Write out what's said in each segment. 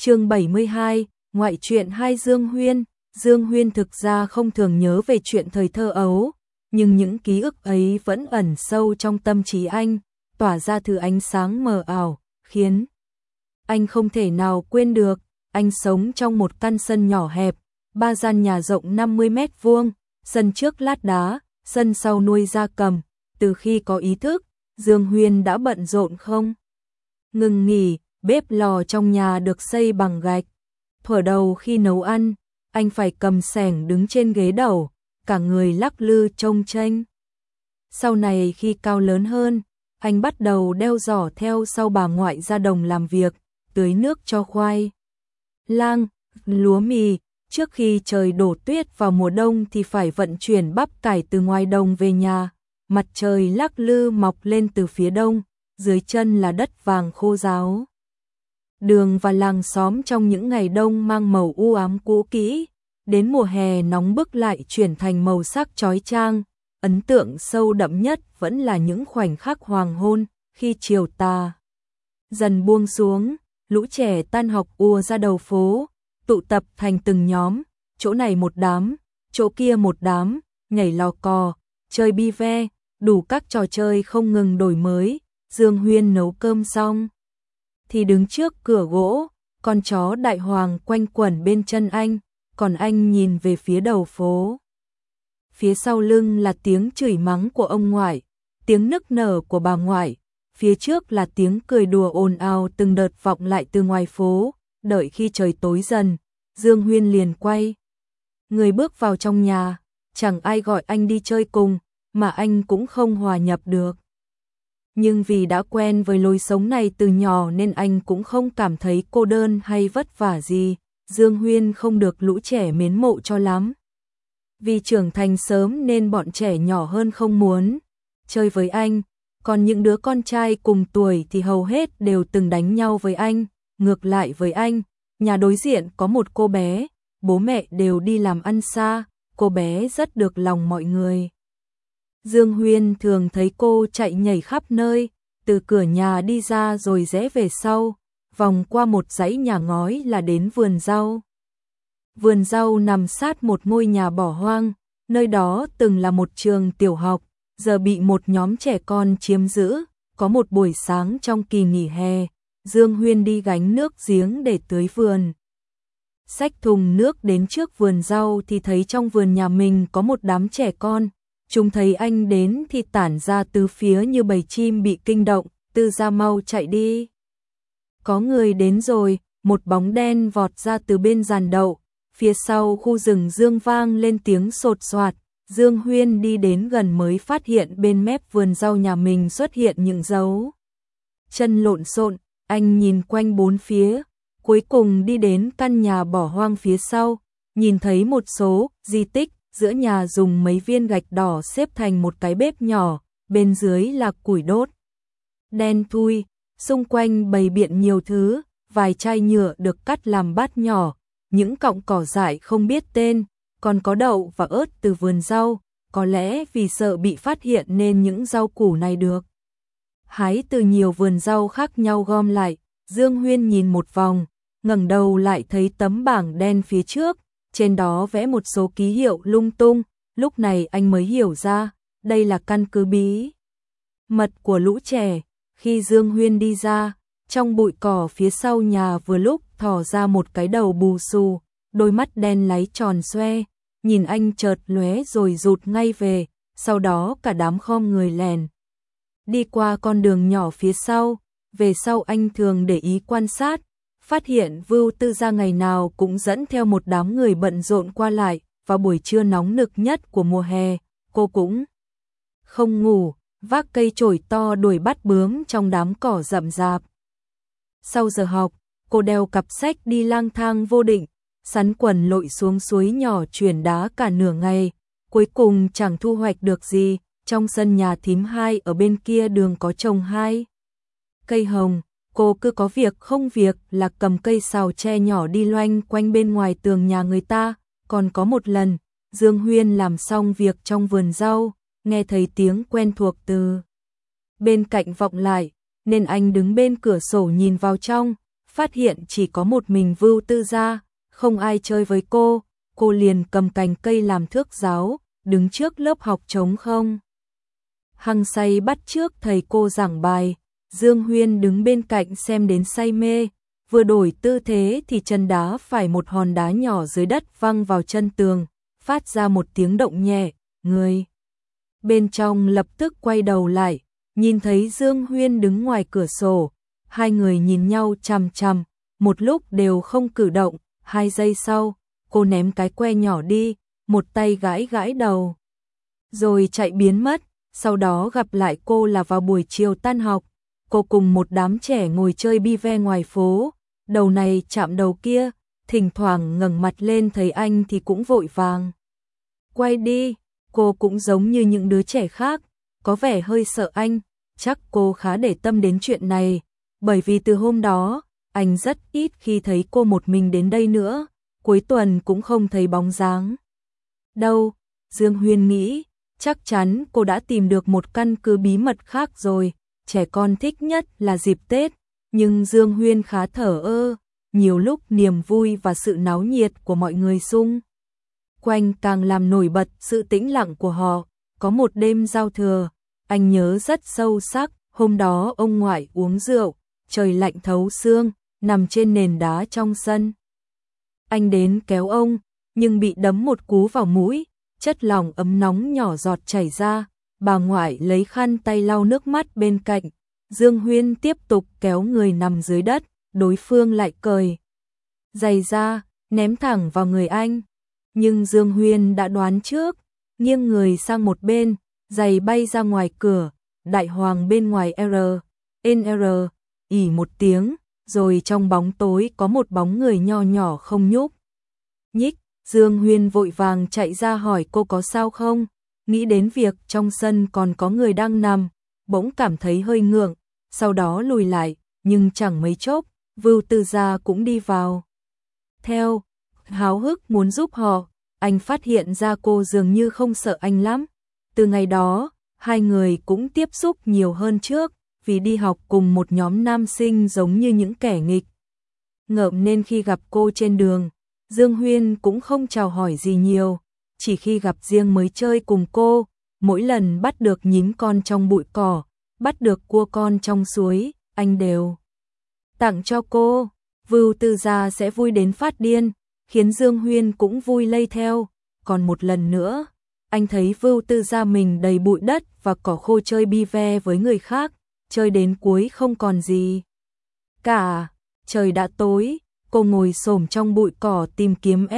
Chương 72, ngoại truyện 2 Dương Huyên. Dương Huyên thực ra không thường nhớ về chuyện thời thơ ấu, nhưng những ký ức ấy vẫn ẩn sâu trong tâm trí anh, tỏa ra thứ ánh sáng mờ ảo, khiến anh không thể nào quên được. Anh sống trong một căn sân nhỏ hẹp, 3 gian nhà rộng 50 mét vuông, sân trước lát đá, sân sau nuôi gia cầm. Từ khi có ý thức, Dương Huyên đã bận rộn không ngừng nghỉ. Bếp lò trong nhà được xây bằng gạch. Thuở đầu khi nấu ăn, anh phải cầm xẻng đứng trên ghế đầu, cả người lắc lư chông chênh. Sau này khi cao lớn hơn, anh bắt đầu đeo giỏ theo sau bà ngoại ra đồng làm việc, tưới nước cho khoai lang, lúa mì. Trước khi trời đổ tuyết vào mùa đông thì phải vận chuyển bắp cải từ ngoài đồng về nhà. Mặt trời lắc lư mọc lên từ phía đông, dưới chân là đất vàng khô ráo. Đường và làng xóm trong những ngày đông mang màu u ám cũ kỹ, đến mùa hè nóng bức lại chuyển thành màu sắc chói chang. Ấn tượng sâu đậm nhất vẫn là những khoảnh khắc hoàng hôn, khi chiều tà dần buông xuống, lũ trẻ tan học ùa ra đầu phố, tụ tập thành từng nhóm, chỗ này một đám, chỗ kia một đám, nhảy lò cò, chơi bi ve, đủ các trò chơi không ngừng đổi mới. Dương Huyên nấu cơm xong thì đứng trước cửa gỗ, con chó đại hoàng quanh quẩn bên chân anh, còn anh nhìn về phía đầu phố. Phía sau lưng là tiếng chửi mắng của ông ngoại, tiếng nức nở của bà ngoại, phía trước là tiếng cười đùa ồn ào từng đợt vọng lại từ ngoài phố. Đợi khi trời tối dần, Dương Huyên liền quay người bước vào trong nhà, chẳng ai gọi anh đi chơi cùng, mà anh cũng không hòa nhập được. Nhưng vì đã quen với lối sống này từ nhỏ nên anh cũng không cảm thấy cô đơn hay vất vả gì. Dương Huyên không được lũ trẻ mến mộ cho lắm. Vì trưởng thành sớm nên bọn trẻ nhỏ hơn không muốn chơi với anh, còn những đứa con trai cùng tuổi thì hầu hết đều từng đánh nhau với anh. Ngược lại với anh, nhà đối diện có một cô bé, bố mẹ đều đi làm ăn xa, cô bé rất được lòng mọi người. Dương Huyên thường thấy cô chạy nhảy khắp nơi, từ cửa nhà đi ra rồi rẽ về sau, vòng qua một dãy nhà ngói là đến vườn rau. Vườn rau nằm sát một ngôi nhà bỏ hoang, nơi đó từng là một trường tiểu học, giờ bị một nhóm trẻ con chiếm giữ. Có một buổi sáng trong kỳ nghỉ hè, Dương Huyên đi gánh nước giếng để tưới vườn. Xách thùng nước đến trước vườn rau thì thấy trong vườn nhà mình có một đám trẻ con. Chúng thấy anh đến thì tản ra tứ phía như bầy chim bị kinh động, từ ra mau chạy đi. Có người đến rồi, một bóng đen vọt ra từ bên giàn đậu, phía sau khu rừng dương vang lên tiếng sột soạt. Dương Huyên đi đến gần mới phát hiện bên mép vườn rau nhà mình xuất hiện những dấu chân lộn xộn. Anh nhìn quanh bốn phía, cuối cùng đi đến căn nhà bỏ hoang phía sau, nhìn thấy một số di tích. Giữa nhà dùng mấy viên gạch đỏ xếp thành một cái bếp nhỏ, bên dưới là củi đốt đen thui, xung quanh bày biện nhiều thứ, vài chai nhựa được cắt làm bát nhỏ, những cọng cỏ dại không biết tên, còn có đậu và ớt từ vườn rau. Có lẽ vì sợ bị phát hiện nên những rau củ này được hái từ nhiều vườn rau khác nhau gom lại. Dương Huyên nhìn một vòng, ngẩng đầu lại thấy tấm bảng đen phía trước, trên đó vẽ một số ký hiệu lung tung. Lúc này anh mới hiểu ra, đây là căn cứ bí mật của lũ trẻ. Khi Dương Huyên đi ra, trong bụi cỏ phía sau nhà vừa lúc thò ra một cái đầu bù xù, đôi mắt đen láy tròn xoe, nhìn anh chợt lóe rồi rụt ngay về, sau đó cả đám khom người lèn đi qua con đường nhỏ phía sau. Về sau anh thường để ý quan sát, phát hiện Vưu Tư Gia ngày nào cũng dẫn theo một đám người bận rộn qua lại. Vào buổi trưa nóng nực nhất của mùa hè, cô cũng không ngủ, vác cây chổi to đuổi bắt bướm trong đám cỏ rậm rạp. Sau giờ học, cô đeo cặp sách đi lang thang vô định, sắn quần lội xuống suối nhỏ chuyển đá cả nửa ngày, cuối cùng chẳng thu hoạch được gì. Trong sân nhà thím Hai ở bên kia đường có trồng 2 cây hồng, cô cứ có việc không việc là cầm cây sào tre nhỏ đi loanh quanh bên ngoài tường nhà người ta. Còn có một lần, Dương Huyên làm xong việc trong vườn rau, nghe thấy tiếng quen thuộc từ bên cạnh vọng lại, nên anh đứng bên cửa sổ nhìn vào trong, phát hiện chỉ có một mình Vưu Tư Gia, không ai chơi với cô liền cầm cành cây làm thước giáo, đứng trước lớp học trống không. Hăng say bắt chước thầy cô giảng bài, Dương Huyên đứng bên cạnh xem đến say mê, vừa đổi tư thế thì chân đá phải một hòn đá nhỏ dưới đất văng vào chân tường, phát ra một tiếng động nhẹ, người bên trong lập tức quay đầu lại, nhìn thấy Dương Huyên đứng ngoài cửa sổ, hai người nhìn nhau chằm chằm, một lúc đều không cử động, 2 giây sau, cô ném cái que nhỏ đi, một tay gãi gãi đầu, rồi chạy biến mất, sau đó gặp lại cô là vào buổi chiều tan học, cô cùng một đám trẻ ngồi chơi bi ve ngoài phố, đầu này chạm đầu kia, thỉnh thoảng ngẩng mặt lên thấy anh thì cũng vội vàng quay đi, cô cũng giống như những đứa trẻ khác, có vẻ hơi sợ anh, chắc cô khá để tâm đến chuyện này, bởi vì từ hôm đó, anh rất ít khi thấy cô một mình đến đây nữa, cuối tuần cũng không thấy bóng dáng đâu. Dương Huyên nghĩ, chắc chắn cô đã tìm được một căn cứ bí mật khác rồi, trẻ con thích nhất là dịp Tết, nhưng Dương Huyên khá thờ ơ, nhiều lúc niềm vui và sự náo nhiệt của mọi người xung quanh càng làm nổi bật sự tĩnh lặng của họ. Có một đêm giao thừa, anh nhớ rất sâu sắc, hôm đó ông ngoại uống rượu, trời lạnh thấu xương, nằm trên nền đá trong sân. Anh đến kéo ông, nhưng bị đấm một cú vào mũi, chất lỏng ấm nóng nhỏ giọt chảy ra, bà ngoại lấy khăn tay lau nước mắt bên cạnh, Dương Huyên tiếp tục kéo người nằm dưới đất, đối phương lại cởi giày ra, ném thẳng vào người anh. Nhưng Dương Huyên đã đoán trước, nghiêng người sang một bên, giày bay ra ngoài cửa, đại hoàng bên ngoài NR, ỉ một tiếng, rồi trong bóng tối có một bóng người nho nhỏ không nhúc nhích. Dương Huyên vội vàng chạy ra hỏi cô có sao không, nghĩ đến việc trong sân còn có người đang nằm, bỗng cảm thấy hơi ngượng, sau đó lùi lại, nhưng chẳng mấy chốc, Vưu Tư Gia cũng đi vào. Theo, háo hức muốn giúp họ, anh phát hiện ra cô dường như không sợ anh lắm. Từ ngày đó, hai người cũng tiếp xúc nhiều hơn trước, vì đi học cùng một nhóm nam sinh giống như những kẻ nghịch ngợm nên khi gặp cô trên đường, Dương Huyên cũng không chào hỏi gì nhiều, chỉ khi gặp riêng mới chơi cùng cô, mỗi lần bắt được nhím con trong bụi cỏ, bắt được cua con trong suối, anh đều tặng cho cô. Vưu Tư Gia sẽ vui đến phát điên, khiến Dương Huyên cũng vui lây theo. Còn một lần nữa, anh thấy Vưu Tư Gia mình đầy bụi đất và cỏ khô chơi bi ve với người khác, chơi đến cuối không còn gì cả. Trời đã tối, cô ngồi xổm trong bụi cỏ tìm kiếm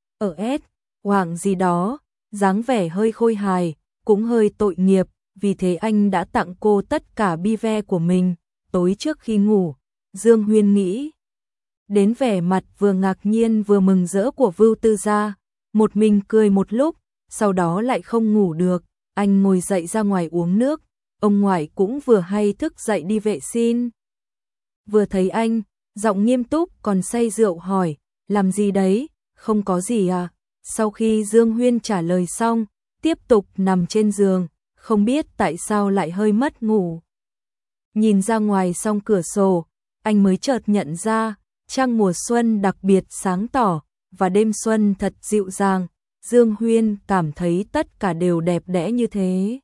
hoảng gì đó, dáng vẻ hơi khôi hài, cũng hơi tội nghiệp, vì thế anh đã tặng cô tất cả bi ve của mình. Tối trước khi ngủ, Dương Huyên nghĩ đến vẻ mặt vừa ngạc nhiên vừa mừng rỡ của Vưu Tư Gia, một mình cười một lúc, sau đó lại không ngủ được, anh ngồi dậy ra ngoài uống nước, ông ngoại cũng vừa hay thức dậy đi vệ sinh. Vừa thấy anh, giọng nghiêm túc còn say rượu hỏi, làm gì đấy, không có gì à? Sau khi Dương Huyên trả lời xong, tiếp tục nằm trên giường, không biết tại sao lại hơi mất ngủ. Nhìn ra ngoài song cửa sổ, anh mới chợt nhận ra, trăng mùa xuân đặc biệt sáng tỏ, và đêm xuân thật dịu dàng, Dương Huyên cảm thấy tất cả đều đẹp đẽ như thế.